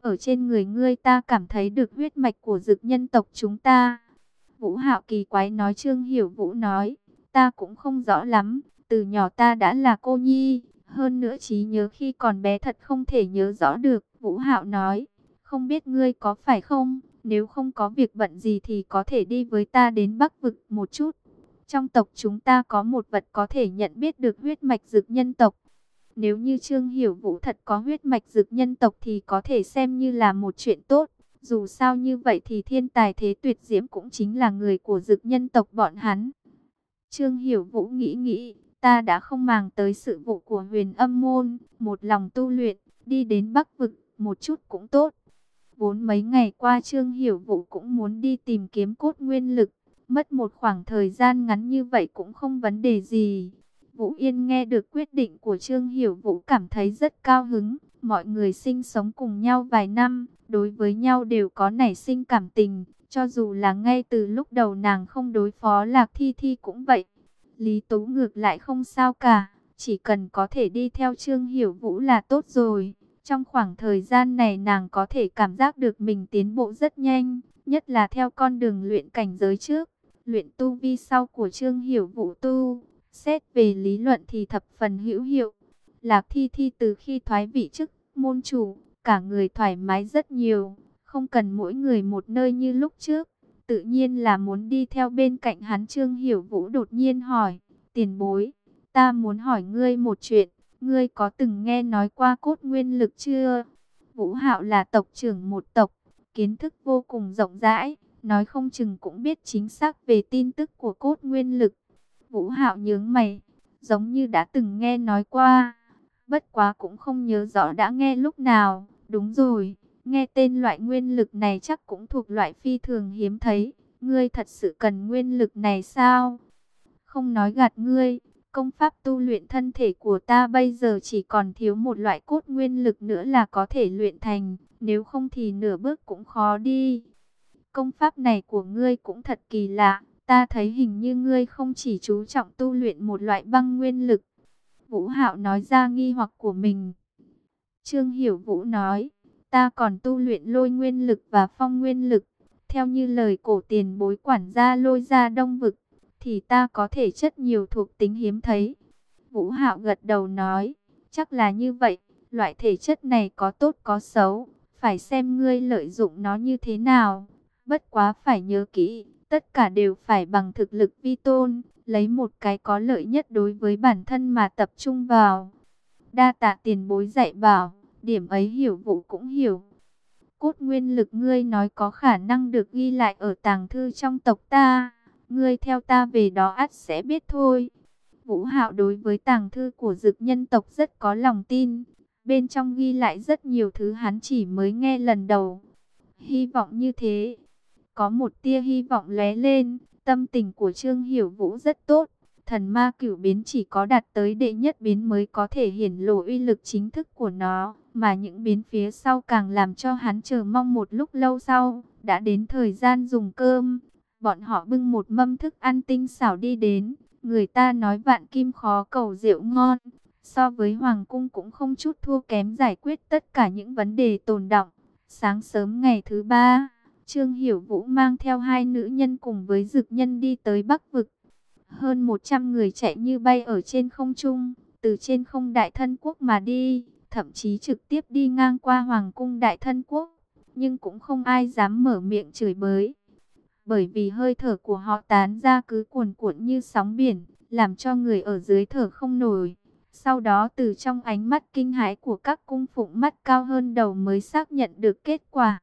ở trên người ngươi ta cảm thấy được huyết mạch của dực nhân tộc chúng ta. Vũ Hạo kỳ quái nói. Trương Hiểu Vũ nói, ta cũng không rõ lắm, từ nhỏ ta đã là cô nhi, hơn nữa trí nhớ khi còn bé thật không thể nhớ rõ được. Vũ Hạo nói, không biết ngươi có phải không, nếu không có việc bận gì thì có thể đi với ta đến Bắc Vực một chút. Trong tộc chúng ta có một vật có thể nhận biết được huyết mạch dực nhân tộc. Nếu như Trương Hiểu Vũ thật có huyết mạch dực nhân tộc thì có thể xem như là một chuyện tốt. Dù sao như vậy thì thiên tài thế tuyệt diễm cũng chính là người của dực nhân tộc bọn hắn. Trương Hiểu Vũ nghĩ nghĩ, ta đã không màng tới sự vụ của Huyền Âm môn, một lòng tu luyện, đi đến Bắc Vực một chút cũng tốt. Vốn mấy ngày qua Trương Hiểu Vũ cũng muốn đi tìm kiếm cốt nguyên lực, mất một khoảng thời gian ngắn như vậy cũng không vấn đề gì. Vũ Yên nghe được quyết định của Trương Hiểu Vũ cảm thấy rất cao hứng. Mọi người sinh sống cùng nhau vài năm, đối với nhau đều có nảy sinh cảm tình. Cho dù là ngay từ lúc đầu nàng không đối phó Lạc Thi Thi cũng vậy. Lý Tú ngược lại không sao cả, chỉ cần có thể đi theo Trương Hiểu Vũ là tốt rồi. Trong khoảng thời gian này nàng có thể cảm giác được mình tiến bộ rất nhanh, nhất là theo con đường luyện cảnh giới trước. Luyện tu vi sau của Trương Hiểu Vũ tu, xét về lý luận thì thập phần hữu hiệu. Lạc Thi Thi từ khi thoái vị chức môn chủ, cả người thoải mái rất nhiều, không cần mỗi người một nơi như lúc trước. Tự nhiên là muốn đi theo bên cạnh hắn. Trương Hiểu Vũ đột nhiên hỏi, tiền bối, ta muốn hỏi ngươi một chuyện, ngươi có từng nghe nói qua cốt nguyên lực chưa? Vũ Hạo là tộc trưởng một tộc, kiến thức vô cùng rộng rãi, nói không chừng cũng biết chính xác về tin tức của cốt nguyên lực. Vũ Hạo nhướng mày, giống như đã từng nghe nói qua, bất quá cũng không nhớ rõ đã nghe lúc nào. Đúng rồi, nghe tên loại nguyên lực này chắc cũng thuộc loại phi thường hiếm thấy. Ngươi thật sự cần nguyên lực này sao? Không nói gạt ngươi, công pháp tu luyện thân thể của ta bây giờ chỉ còn thiếu một loại cốt nguyên lực nữa là có thể luyện thành, nếu không thì nửa bước cũng khó đi. Công pháp này của ngươi cũng thật kỳ lạ, ta thấy hình như ngươi không chỉ chú trọng tu luyện một loại băng nguyên lực. Vũ Hạo nói ra nghi hoặc của mình. Trương Hiểu Vũ nói, ta còn tu luyện lôi nguyên lực và phong nguyên lực. Theo như lời cổ tiền bối quản gia Lôi Gia Đông Vực, thì ta có thể chất nhiều thuộc tính hiếm thấy. Vũ Hạo gật đầu nói, chắc là như vậy, loại thể chất này có tốt có xấu, phải xem ngươi lợi dụng nó như thế nào. Bất quá phải nhớ kỹ, tất cả đều phải bằng thực lực vi tôn, lấy một cái có lợi nhất đối với bản thân mà tập trung vào. Đa tạ tiền bối dạy bảo, điểm ấy Hiểu Vũ cũng hiểu. Cốt nguyên lực ngươi nói có khả năng được ghi lại ở tàng thư trong tộc ta, ngươi theo ta về đó ắt sẽ biết thôi. Vũ Hạo đối với tàng thư của dực nhân tộc rất có lòng tin, bên trong ghi lại rất nhiều thứ hắn chỉ mới nghe lần đầu. Hy vọng như thế. Có một tia hy vọng lóe lên, tâm tình của Trương Hiểu Vũ rất tốt. Thần ma cửu biến chỉ có đạt tới đệ nhất biến mới có thể hiển lộ uy lực chính thức của nó, mà những biến phía sau càng làm cho hắn chờ mong một lúc lâu sau. Đã đến thời gian dùng cơm, bọn họ bưng một mâm thức ăn tinh xảo đi đến. Người ta nói vạn kim khó cầu rượu ngon, so với hoàng cung cũng không chút thua kém giải quyết tất cả những vấn đề tồn đọng. Sáng sớm ngày thứ ba, Trương Hiểu Vũ mang theo hai nữ nhân cùng với dực nhân đi tới Bắc Vực. Hơn một trăm người chạy như bay ở trên không trung, từ trên không Đại Thân Quốc mà đi, thậm chí trực tiếp đi ngang qua Hoàng cung Đại Thân Quốc, nhưng cũng không ai dám mở miệng chửi bới. Bởi vì hơi thở của họ tán ra cứ cuồn cuộn như sóng biển, làm cho người ở dưới thở không nổi. Sau đó từ trong ánh mắt kinh hãi của các cung phụng mắt cao hơn đầu mới xác nhận được kết quả.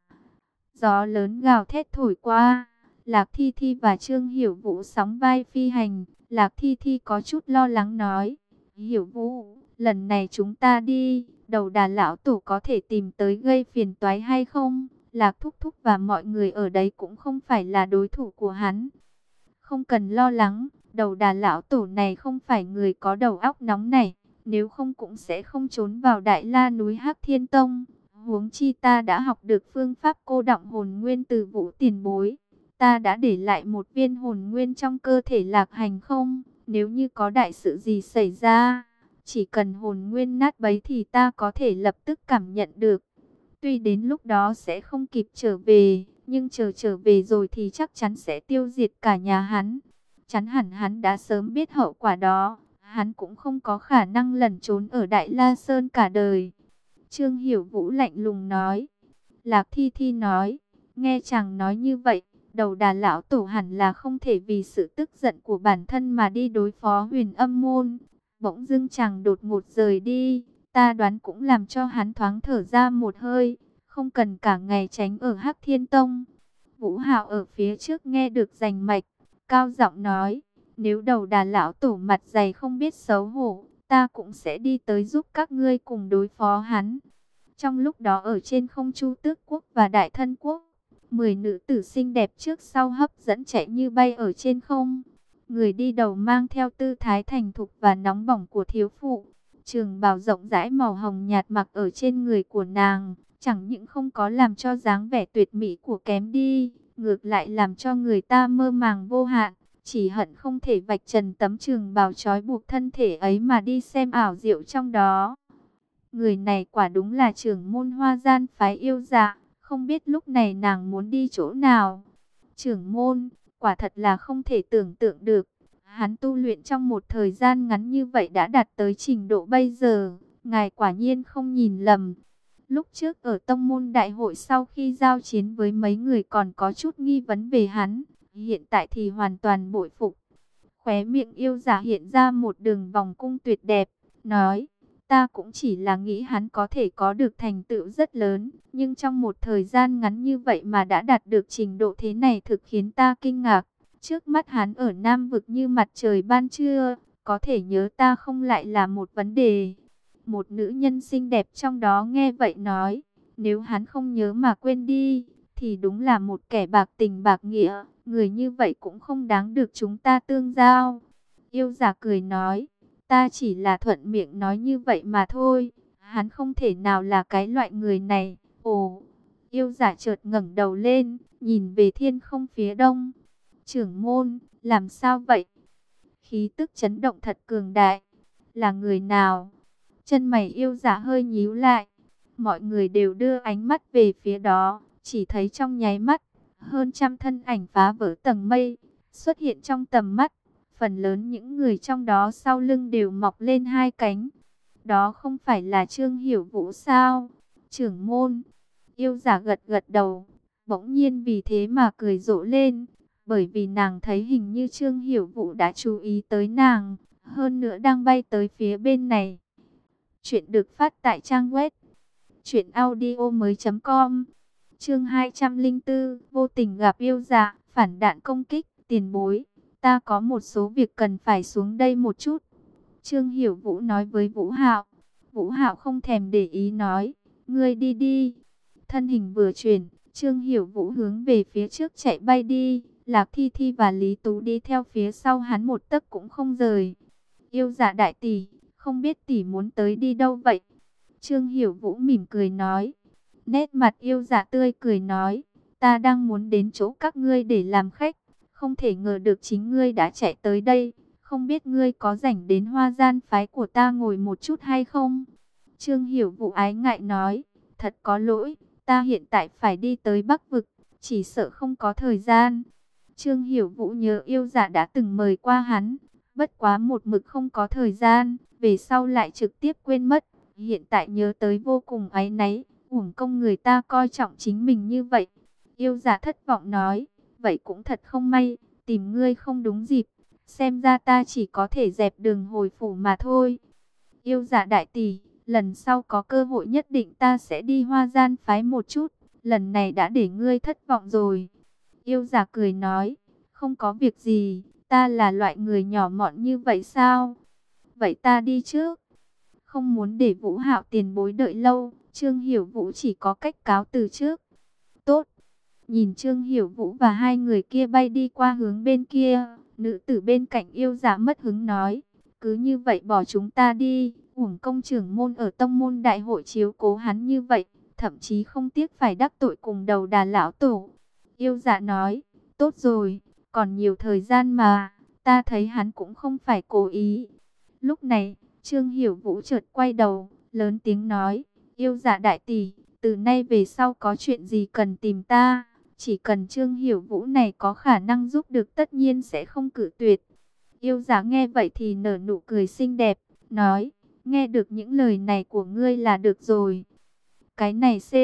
Gió lớn gào thét thổi qua, Lạc Thi Thi và Trương Hiểu Vũ sóng vai phi hành. Lạc Thi Thi có chút lo lắng nói, Hiểu Vũ, lần này chúng ta đi, đầu đà lão tổ có thể tìm tới gây phiền toái hay không? Lạc Thúc Thúc và mọi người ở đấy cũng không phải là đối thủ của hắn. Không cần lo lắng, đầu đà lão tổ này không phải người có đầu óc nóng này, nếu không cũng sẽ không trốn vào Đại La núi Hắc Thiên Tông. Huống chi ta đã học được phương pháp cô đọng hồn nguyên từ Vũ tiền bối. Ta đã để lại một viên hồn nguyên trong cơ thể Lạc Hành không? Nếu như có đại sự gì xảy ra, chỉ cần hồn nguyên nát bấy thì ta có thể lập tức cảm nhận được. Tuy đến lúc đó sẽ không kịp trở về, nhưng chờ trở về rồi thì chắc chắn sẽ tiêu diệt cả nhà hắn. Chắn hẳn hắn đã sớm biết hậu quả đó, hắn cũng không có khả năng lẩn trốn ở Đại La Sơn cả đời. Trương Hiểu Vũ lạnh lùng nói. Lạc Thi Thi nói, nghe chàng nói như vậy, đầu đà lão tổ hẳn là không thể vì sự tức giận của bản thân mà đi đối phó Huyền Âm môn. Bỗng dưng chàng đột ngột rời đi, ta đoán cũng làm cho hắn thoáng thở ra một hơi, không cần cả ngày tránh ở Hắc Thiên Tông. Vũ Hạo ở phía trước nghe được rành mạch, cao giọng nói, nếu đầu đà lão tổ mặt dày không biết xấu hổ, ta cũng sẽ đi tới giúp các ngươi cùng đối phó hắn. Trong lúc đó ở trên không Chu Tước Quốc và Đại Thân Quốc, mười nữ tử xinh đẹp trước sau hấp dẫn chạy như bay ở trên không. Người đi đầu mang theo tư thái thành thục và nóng bỏng của thiếu phụ. Trường bào rộng rãi màu hồng nhạt mặc ở trên người của nàng, chẳng những không có làm cho dáng vẻ tuyệt mỹ của kém đi, ngược lại làm cho người ta mơ màng vô hạn, chỉ hận không thể vạch trần tấm trường bào trói buộc thân thể ấy mà đi xem ảo diệu trong đó. Người này quả đúng là trưởng môn Hoa Gian phái Yêu Dạ, không biết lúc này nàng muốn đi chỗ nào. Trưởng môn, quả thật là không thể tưởng tượng được, hắn tu luyện trong một thời gian ngắn như vậy đã đạt tới trình độ bây giờ, ngài quả nhiên không nhìn lầm. Lúc trước ở tông môn đại hội sau khi giao chiến với mấy người còn có chút nghi vấn về hắn, hiện tại thì hoàn toàn bội phục. Khóe miệng Yêu Dạ hiện ra một đường vòng cung tuyệt đẹp, nói, ta cũng chỉ là nghĩ hắn có thể có được thành tựu rất lớn, nhưng trong một thời gian ngắn như vậy mà đã đạt được trình độ thế này thực khiến ta kinh ngạc. Trước mắt hắn ở Nam Vực như mặt trời ban trưa, có thể nhớ ta không lại là một vấn đề. Một nữ nhân xinh đẹp trong đó nghe vậy nói, nếu hắn không nhớ mà quên đi, thì đúng là một kẻ bạc tình bạc nghĩa, người như vậy cũng không đáng được chúng ta tương giao. Yêu Giả cười nói, ta chỉ là thuận miệng nói như vậy mà thôi, hắn không thể nào là cái loại người này. Ồ, Yêu Giả chợt ngẩng đầu lên, nhìn về thiên không phía đông. Trưởng môn, làm sao vậy? Khí tức chấn động thật cường đại. Là người nào? Chân mày Yêu Giả hơi nhíu lại. Mọi người đều đưa ánh mắt về phía đó, chỉ thấy trong nháy mắt, hơn trăm thân ảnh phá vỡ tầng mây, xuất hiện trong tầm mắt. Phần lớn những người trong đó sau lưng đều mọc lên hai cánh. Đó không phải là Trương Hiểu Vũ sao? Trưởng môn. Yêu Giả gật gật đầu, bỗng nhiên vì thế mà cười rộ lên, bởi vì nàng thấy hình như Trương Hiểu Vũ đã chú ý tới nàng, hơn nữa đang bay tới phía bên này. Chuyện được phát tại trang web truyện audio mới chấm com. Chương hai trăm lẻ bốn, vô tình gặp Yêu Dạ, phản đạn công kích, tiền bối, ta có một số việc cần phải xuống đây một chút. Trương Hiểu Vũ nói với Vũ Hạo. Vũ Hạo không thèm để ý nói, ngươi đi đi. Thân hình vừa chuyển, Trương Hiểu Vũ hướng về phía trước chạy bay đi, Lạc Thi Thi và Lý Tú đi theo phía sau hắn một tấc cũng không rời. Yêu Dạ đại tỷ, không biết tỷ muốn tới đi đâu vậy? Trương Hiểu Vũ mỉm cười nói. Nét mặt Yêu Dạ tươi cười nói, ta đang muốn đến chỗ các ngươi để làm khách, không thể ngờ được chính ngươi đã chạy tới đây, không biết ngươi có rảnh đến Hoa Gian phái của ta ngồi một chút hay không? Trương Hiểu Vũ ái ngại nói, thật có lỗi, ta hiện tại phải đi tới Bắc Vực, chỉ sợ không có thời gian. Trương Hiểu Vũ nhớ Yêu Dạ đã từng mời qua hắn, bất quá một mực không có thời gian, về sau lại trực tiếp quên mất, hiện tại nhớ tới vô cùng áy náy, uổng công người ta coi trọng chính mình như vậy. Yêu Dạ thất vọng nói, vậy cũng thật không may, tìm ngươi không đúng dịp, xem ra ta chỉ có thể dẹp đường hồi phủ mà thôi. Yêu Dạ đại tỷ, lần sau có cơ hội nhất định ta sẽ đi Hoa Gian phái một chút, lần này đã để ngươi thất vọng rồi. Yêu Dạ cười nói, không có việc gì, ta là loại người nhỏ mọn như vậy sao? Vậy ta đi trước. Không muốn để Vũ Hạo tiền bối đợi lâu, Trương Hiểu Vũ chỉ có cách cáo từ trước. Tốt. Nhìn Trương Hiểu Vũ và hai người kia bay đi qua hướng bên kia, nữ tử bên cạnh Yêu Dạ mất hứng nói, cứ như vậy bỏ chúng ta đi, uổng công trưởng môn ở tông môn đại hội chiếu cố hắn như vậy, thậm chí không tiếc phải đắc tội cùng đầu đà lão tổ. Yêu Dạ nói, tốt rồi, còn nhiều thời gian mà, ta thấy hắn cũng không phải cố ý. Lúc này, Trương Hiểu Vũ chợt quay đầu, lớn tiếng nói, Yêu Dạ đại tỷ, từ nay về sau có chuyện gì cần tìm ta, chỉ cần Trương Hiểu Vũ này có khả năng giúp được tất nhiên sẽ không cự tuyệt. Yêu giả nghe vậy thì nở nụ cười xinh đẹp, nói, nghe được những lời này của ngươi là được rồi. Cái này C,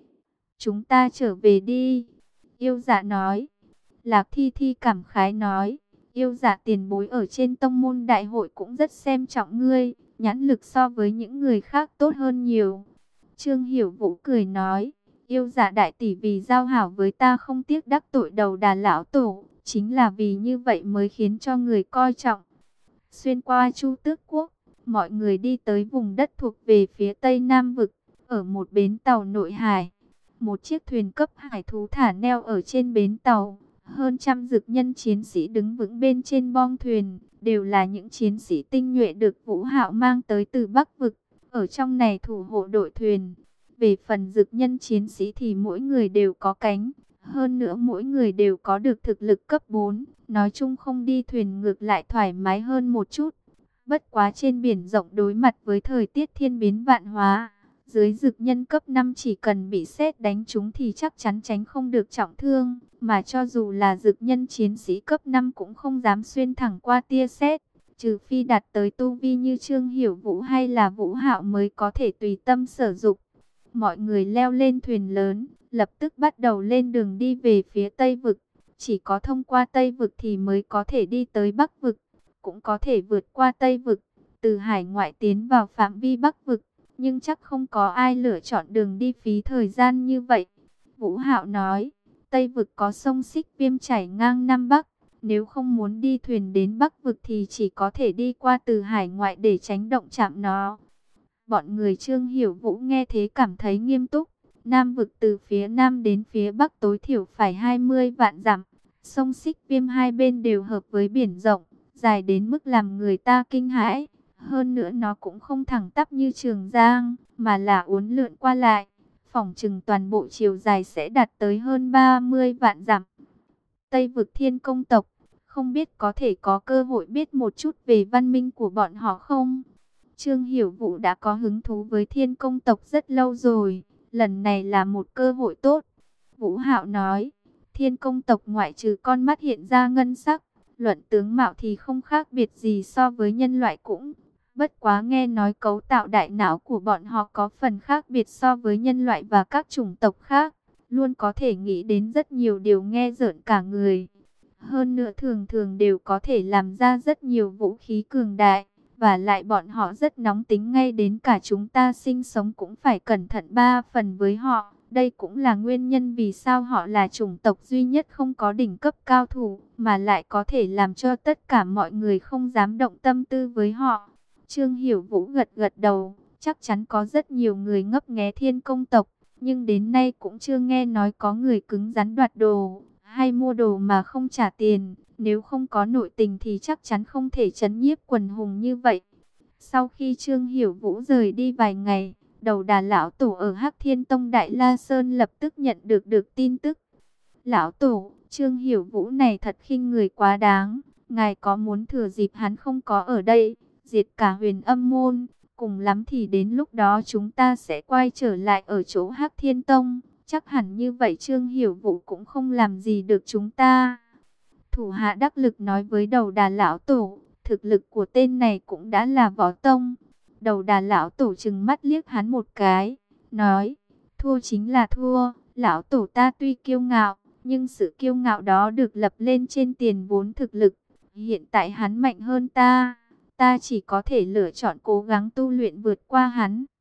chúng ta trở về đi. Yêu giả nói. Lạc Thi Thi cảm khái nói, yêu giả tiền bối ở trên tông môn đại hội cũng rất xem trọng ngươi, nhãn lực so với những người khác tốt hơn nhiều. Trương Hiểu Vũ cười nói, yêu giả đại tỷ vì giao hảo với ta không tiếc đắc tội đầu đà lão tổ, chính là vì như vậy mới khiến cho người coi trọng. Xuyên qua Chu Tước Quốc, mọi người đi tới vùng đất thuộc về phía tây nam vực, ở một bến tàu nội hải. Một chiếc thuyền cấp hải thú thả neo ở trên bến tàu, hơn trăm dực nhân chiến sĩ đứng vững bên trên bong thuyền, đều là những chiến sĩ tinh nhuệ được Vũ Hạo mang tới từ Bắc vực, ở trong này thủ hộ đội thuyền. Về phần dực nhân chiến sĩ thì mỗi người đều có cánh, hơn nữa mỗi người đều có được thực lực cấp bốn, nói chung không đi thuyền ngược lại thoải mái hơn một chút. Bất quá trên biển rộng đối mặt với thời tiết thiên biến vạn hóa, dưới dực nhân cấp năm chỉ cần bị sét đánh trúng thì chắc chắn tránh không được trọng thương, mà cho dù là dực nhân chiến sĩ cấp năm cũng không dám xuyên thẳng qua tia sét, trừ phi đạt tới tu vi như Trương Hiểu Vũ hay là Vũ Hạo mới có thể tùy tâm sử dụng. Mọi người leo lên thuyền lớn, lập tức bắt đầu lên đường đi về phía Tây vực. Chỉ có thông qua Tây vực thì mới có thể đi tới Bắc vực, cũng có thể vượt qua Tây vực, từ hải ngoại tiến vào phạm vi Bắc vực. Nhưng chắc không có ai lựa chọn đường đi phí thời gian như vậy. Vũ Hạo nói, Tây vực có sông Xích Viêm chảy ngang Nam Bắc. Nếu không muốn đi thuyền đến Bắc vực thì chỉ có thể đi qua từ hải ngoại để tránh động chạm nó. Bọn người Trương Hiểu Vũ nghe thế cảm thấy nghiêm túc. Nam vực từ phía Nam đến phía Bắc tối thiểu phải hai mươi vạn dặm. Sông Xích Viêm hai bên đều hợp với biển rộng, dài đến mức làm người ta kinh hãi. Hơn nữa nó cũng không thẳng tắp như Trường Giang, mà là uốn lượn qua lại. Phỏng chừng toàn bộ chiều dài sẽ đạt tới hơn ba mươi vạn dặm. Tây vực Thiên Công tộc, không biết có thể có cơ hội biết một chút về văn minh của bọn họ không? Trương Hiểu Vũ đã có hứng thú với Thiên Công tộc rất lâu rồi, lần này là một cơ hội tốt. Vũ Hạo nói, Thiên Công tộc ngoại trừ con mắt hiện ra ngân sắc, luận tướng mạo thì không khác biệt gì so với nhân loại cũng. Bất quá nghe nói cấu tạo đại não của bọn họ có phần khác biệt so với nhân loại và các chủng tộc khác, luôn có thể nghĩ đến rất nhiều điều nghe rợn cả người. Hơn nữa thường thường đều có thể làm ra rất nhiều vũ khí cường đại, và lại bọn họ rất nóng tính, ngay đến cả chúng ta sinh sống cũng phải cẩn thận ba phần với họ. Đây cũng là nguyên nhân vì sao họ là chủng tộc duy nhất không có đỉnh cấp cao thủ, mà lại có thể làm cho tất cả mọi người không dám động tâm tư với họ. Trương Hiểu Vũ gật gật đầu, chắc chắn có rất nhiều người ngấp nghé Thiên Công tộc, nhưng đến nay cũng chưa nghe nói có người cứng rắn đoạt đồ, hay mua đồ mà không trả tiền. Nếu không có nội tình thì chắc chắn không thể trấn nhiếp quần hùng như vậy. Sau khi Trương Hiểu Vũ rời đi vài ngày, đầu đà lão tổ ở Hắc Thiên Tông Đại La Sơn lập tức nhận được được tin tức. Lão tổ, Trương Hiểu Vũ này thật khinh người quá đáng, ngài có muốn thừa dịp hắn không có ở đây, diệt cả Huyền Âm môn, cùng lắm thì đến lúc đó chúng ta sẽ quay trở lại ở chỗ Hắc Thiên Tông, chắc hẳn như vậy Trương Hiểu Vũ cũng không làm gì được chúng ta. Thủ hạ đắc lực nói với đầu đà lão tổ, thực lực của tên này cũng đã là võ tông. Đầu đà lão tổ trừng mắt liếc hắn một cái, nói, thua chính là thua, lão tổ ta tuy kiêu ngạo, nhưng sự kiêu ngạo đó được lập lên trên tiền vốn thực lực. Hiện tại hắn mạnh hơn ta, ta chỉ có thể lựa chọn cố gắng tu luyện vượt qua hắn.